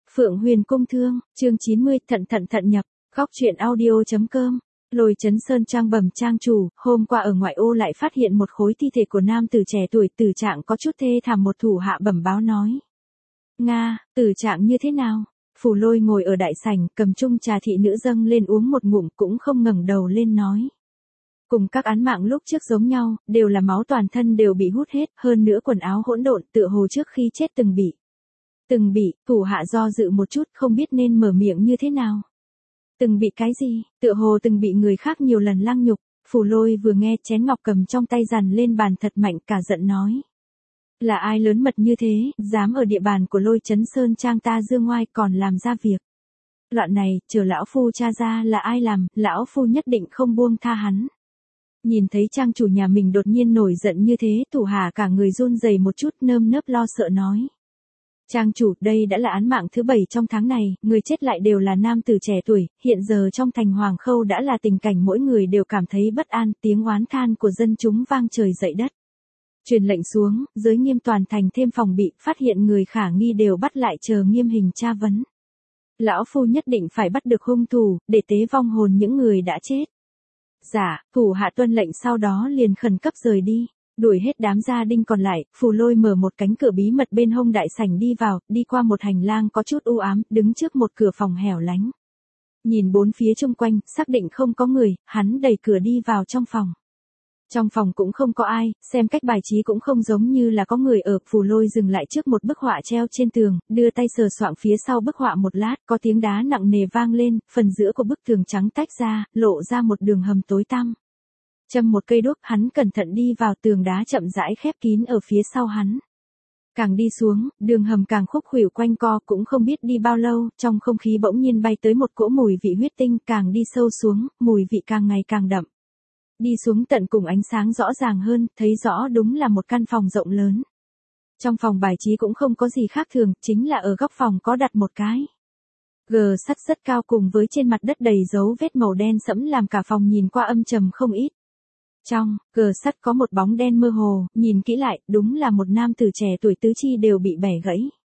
Phượng Huyền Cung Thương, chương 90, thận nhập, góc truyện audio.com. Lôi Chấn Sơn trang bẩm trang chủ, hôm qua ở ngoại ô lại phát hiện một khối thi thể của nam tử trẻ tuổi, tử trạng có chút thê thảm. Một thủ hạ bẩm báo nói. Nga, tử trạng như thế nào? Phù Lôi ngồi ở đại sảnh, cầm chung trà thị nữ dâng lên uống một ngụm, cũng không ngẩng đầu lên nói. Cùng các án mạng lúc trước giống nhau, đều là máu toàn thân đều bị hút hết, hơn nữa quần áo hỗn độn, tựa hồ trước khi chết từng bị, thủ hạ do dự một chút, không biết nên mở miệng như thế nào. Từng bị cái gì? Tựa hồ từng bị người khác nhiều lần lăng nhục. Phù Lôi vừa nghe, chén ngọc cầm trong tay dằn lên bàn thật mạnh, cả giận nói. Là ai lớn mật như thế, dám ở địa bàn của Lôi Chấn Sơn trang ta dương ngoai, còn làm ra việc. Loạn này, chờ lão phu tra ra là ai làm, lão phu nhất định không buông tha hắn. Nhìn thấy trang chủ nhà mình đột nhiên nổi giận như thế, thủ hạ cả người run rẩy một chút, nơm nớp lo sợ nói. Trang chủ, đây đã là án mạng thứ 7 trong tháng này, người chết lại đều là nam tử trẻ tuổi, hiện giờ trong thành Hoàng Khâu đã là tình cảnh mỗi người đều cảm thấy bất an, tiếng oán than của dân chúng vang trời dậy đất. Truyền lệnh xuống, giới nghiêm toàn thành thêm phòng bị, phát hiện người khả nghi đều bắt lại chờ nghiêm hình tra vấn. Lão phu nhất định phải bắt được hung thủ, để tế vong hồn những người đã chết. Dạ, thủ hạ tuân lệnh sau đó liền khẩn cấp rời đi. Đuổi hết đám gia đinh còn lại, Phù Lôi mở một cánh cửa bí mật bên hông đại sảnh đi vào, đi qua một hành lang có chút u ám, đứng trước một cửa phòng hẻo lánh. Nhìn bốn phía chung quanh, xác định không có người, hắn đẩy cửa đi vào trong phòng. Trong phòng cũng không có ai, xem cách bài trí cũng không giống như là có người ở. Phù Lôi dừng lại trước một bức họa treo trên tường, đưa tay sờ soạng phía sau bức họa một lát, có tiếng đá nặng nề vang lên, phần giữa của bức tường trắng tách ra, lộ ra một đường hầm tối tăm. Châm một cây đuốc, hắn cẩn thận đi vào, tường đá chậm rãi khép kín ở phía sau hắn. Càng đi xuống, đường hầm càng khúc khuỷu quanh co, cũng không biết đi bao lâu, trong không khí bỗng nhiên bay tới một cỗ mùi vị huyết tinh, càng đi sâu xuống, mùi vị càng ngày càng đậm. Đi xuống tận cùng ánh sáng rõ ràng hơn, thấy rõ đúng là một căn phòng rộng lớn. Trong phòng bài trí cũng không có gì khác thường, chính là ở góc phòng có đặt một cái gờ sắt rất cao cùng với trên mặt đất đầy dấu vết màu đen sẫm làm cả phòng nhìn qua âm trầm không ít. Trong gờ sắt có một bóng đen mơ hồ, nhìn kỹ lại, đúng là một nam tử trẻ tuổi tứ chi đều bị bẻ gãy.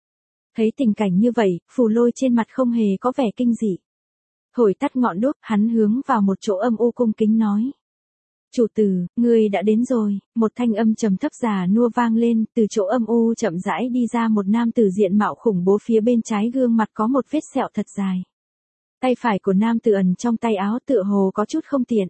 Thấy tình cảnh như vậy, Phù Lôi trên mặt không hề có vẻ kinh dị. Thổi tắt ngọn đuốc, hắn hướng vào một chỗ âm u cung kính nói. Chủ tử, ngươi đã đến rồi. Một thanh âm trầm thấp già nua vang lên, từ chỗ âm u chậm rãi đi ra một nam tử diện mạo khủng bố, phía bên trái gương mặt có một vết sẹo thật dài. Tay phải của nam tử ẩn trong tay áo, tựa hồ có chút không tiện.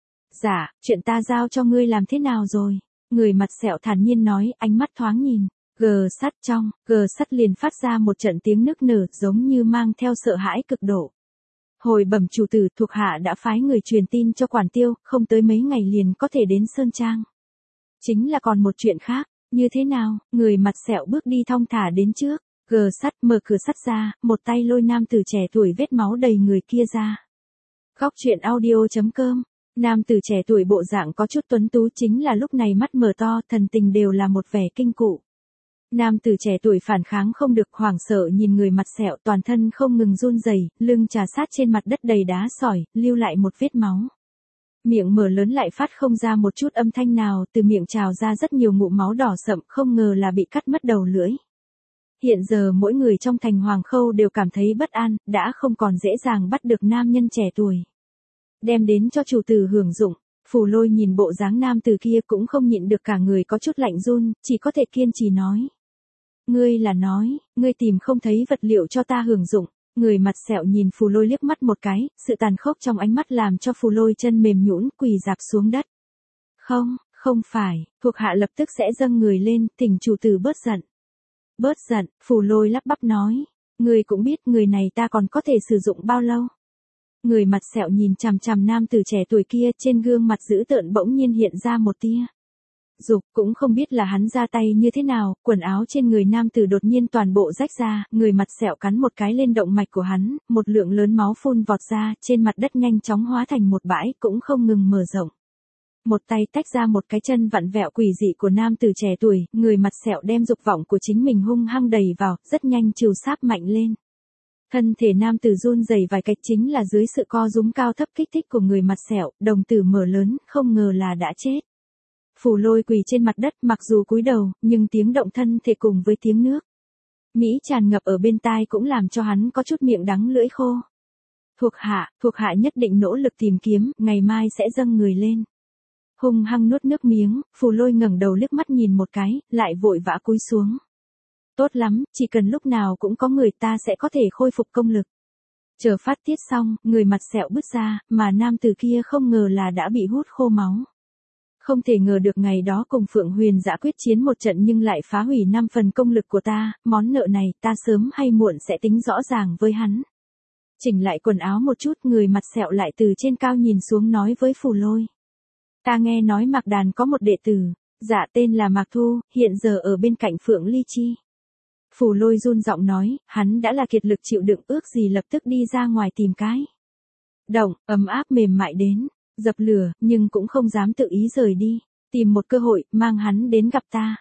Dạ, chuyện ta giao cho ngươi làm thế nào rồi? Người mặt sẹo thản nhiên nói, ánh mắt thoáng nhìn. Gờ sắt trong, gờ sắt liền phát ra một trận tiếng nức nở, giống như mang theo sợ hãi cực độ. Hồi bẩm chủ tử, thuộc hạ đã phái người truyền tin cho quản tiêu, không tới mấy ngày liền có thể đến Sơn Trang. Chính là còn một chuyện khác, như thế nào? Người mặt sẹo bước đi thong thả đến trước, gờ sắt mở cửa sắt ra, một tay lôi nam tử trẻ tuổi vết máu đầy người kia ra. Góc truyện audio.com. Nam tử trẻ tuổi bộ dạng có chút tuấn tú, chính là lúc này mắt mở to, thần tình đều là một vẻ kinh cụ. Nam tử trẻ tuổi phản kháng không được, hoảng sợ nhìn người mặt sẹo, toàn thân không ngừng run rẩy, lưng trà sát trên mặt đất đầy đá sỏi, lưu lại một vết máu. Miệng mở lớn lại phát không ra một chút âm thanh nào, từ miệng trào ra rất nhiều ngụm máu đỏ sậm, không ngờ là bị cắt mất đầu lưỡi. Hiện giờ mỗi người trong thành Hoàng Khâu đều cảm thấy bất an, đã không còn dễ dàng bắt được nam nhân trẻ tuổi. Đem đến cho chủ tử hưởng dụng. Phù Lôi nhìn bộ dáng nam tử kia cũng không nhịn được, cả người có chút lạnh run, chỉ có thể kiên trì nói. Ngươi là nói, ngươi tìm không thấy vật liệu cho ta hưởng dụng. Người mặt sẹo nhìn Phù Lôi liếc mắt một cái, sự tàn khốc trong ánh mắt làm cho Phù Lôi chân mềm nhũn, quỳ rạp xuống đất. Không phải, thuộc hạ lập tức sẽ dâng người lên, thỉnh chủ tử bớt giận. Bớt giận, Phù Lôi lắp bắp nói. Ngươi cũng biết người này ta còn có thể sử dụng bao lâu. Người mặt sẹo nhìn chằm chằm nam tử trẻ tuổi kia, trên gương mặt dữ tợn bỗng nhiên hiện ra một tia dục, cũng không biết là hắn ra tay như thế nào, quần áo trên người nam tử đột nhiên toàn bộ rách ra, người mặt sẹo cắn một cái lên động mạch của hắn, một lượng lớn máu phun vọt ra, trên mặt đất nhanh chóng hóa thành một bãi, cũng không ngừng mở rộng. Một tay tách ra một cái chân vặn vẹo quỷ dị của nam tử trẻ tuổi, người mặt sẹo đem dục vọng của chính mình hung hăng đầy vào, rất nhanh trừ sáp mạnh lên. Thân thể nam tử run rẩy vài cái, chính là dưới sự co rúm cao thấp kích thích của người mặt sẹo, đồng tử mở lớn, không ngờ là đã chết. Phù Lôi quỳ trên mặt đất, mặc dù cúi đầu, nhưng tiếng động thân thể cùng với tiếng nước Mỹ tràn ngập ở bên tai cũng làm cho hắn có chút miệng đắng lưỡi khô. Thuộc hạ nhất định nỗ lực tìm kiếm, ngày mai sẽ dâng người lên. Hung hăng nuốt nước miếng, Phù Lôi ngẩng đầu liếc mắt nhìn một cái, lại vội vã cúi xuống. Tốt lắm, chỉ cần lúc nào cũng có người ta sẽ có thể khôi phục công lực. Chờ phát tiết xong, người mặt sẹo bứt ra, mà nam tử kia không ngờ là đã bị hút khô máu. Không thể ngờ được ngày đó cùng Phượng Huyền Dã quyết chiến một trận nhưng lại phá hủy 5 phần công lực của ta, món nợ này ta sớm hay muộn sẽ tính rõ ràng với hắn. Chỉnh lại quần áo một chút, người mặt sẹo lại từ trên cao nhìn xuống nói với Phù Lôi. Ta nghe nói Mạc Đàn có một đệ tử, dạ tên là Mạc Thu, hiện giờ ở bên cạnh Phượng Ly Chi. Phù Lôi run giọng nói, hắn đã là kiệt lực chịu đựng, ước gì lập tức đi ra ngoài tìm cái động ấm áp mềm mại đến, dập lửa, nhưng cũng không dám tự ý rời đi, tìm một cơ hội, mang hắn đến gặp ta.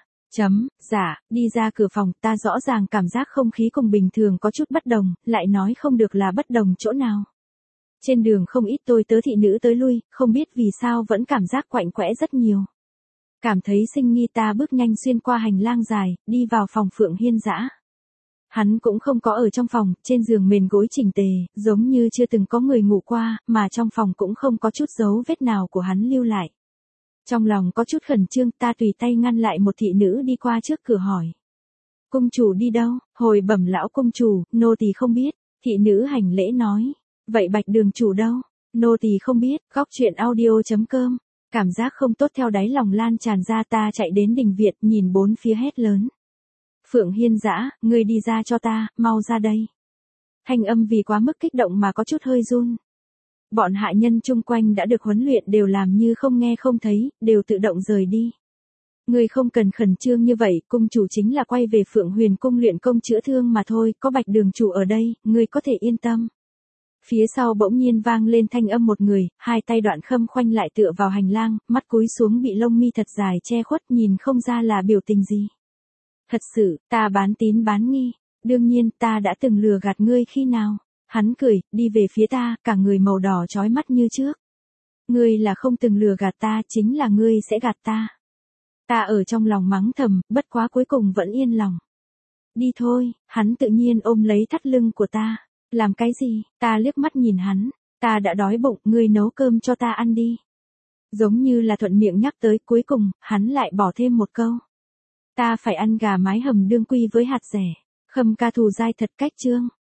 Dạ, đi ra cửa phòng, ta rõ ràng cảm giác không khí cùng bình thường có chút bất đồng, lại nói không được là bất đồng chỗ nào. Trên đường không ít tôi tớ thị nữ tới lui, không biết vì sao vẫn cảm giác quạnh quẽ rất nhiều. Cảm thấy sinh nghi, ta bước nhanh xuyên qua hành lang dài, đi vào phòng Phượng Hiên Dã. Hắn cũng không có ở trong phòng, trên giường mền gối chỉnh tề, giống như chưa từng có người ngủ qua, mà trong phòng cũng không có chút dấu vết nào của hắn lưu lại. Trong lòng có chút khẩn trương, ta tùy tay ngăn lại một thị nữ đi qua trước cửa hỏi. Cung chủ đi đâu? Hồi bẩm lão cung chủ, nô tỳ không biết. Thị nữ hành lễ nói. Vậy Bạch Đường chủ đâu? Nô tỳ không biết. Góc truyện audio.com. Cảm giác không tốt theo đáy lòng lan tràn ra, ta chạy đến đình viện, nhìn bốn phía hét lớn. Phượng Hiên Dã, ngươi đi ra cho ta, mau ra đây. Thanh âm vì quá mức kích động mà có chút hơi run. Bọn hạ nhân chung quanh đã được huấn luyện đều làm như không nghe không thấy, đều tự động rời đi. Ngươi không cần khẩn trương như vậy, cung chủ chính là quay về Phượng Huyền cung luyện công chữa thương mà thôi, có Bạch Đường chủ ở đây, ngươi có thể yên tâm. Phía sau bỗng nhiên vang lên thanh âm một người, hai tay Đoạn Khâm khoanh lại tựa vào hành lang, mắt cúi xuống bị lông mi thật dài che khuất, nhìn không ra là biểu tình gì. Thật sự, ta bán tín bán nghi, đương nhiên ta đã từng lừa gạt ngươi khi nào. Hắn cười, đi về phía ta, cả người màu đỏ chói mắt như trước. Ngươi là không từng lừa gạt ta, chính là ngươi sẽ gạt ta. Ta ở trong lòng mắng thầm, bất quá cuối cùng vẫn yên lòng. Đi thôi, hắn tự nhiên ôm lấy thắt lưng của ta. Làm cái gì? Ta liếc mắt nhìn hắn. Ta đã đói bụng, ngươi nấu cơm cho ta ăn đi. Giống như là thuận miệng nhắc tới, cuối cùng, hắn lại bỏ thêm một câu. Ta phải ăn gà mái hầm đương quy với hạt rẻ. Khâm ca thù dai thật cách trương.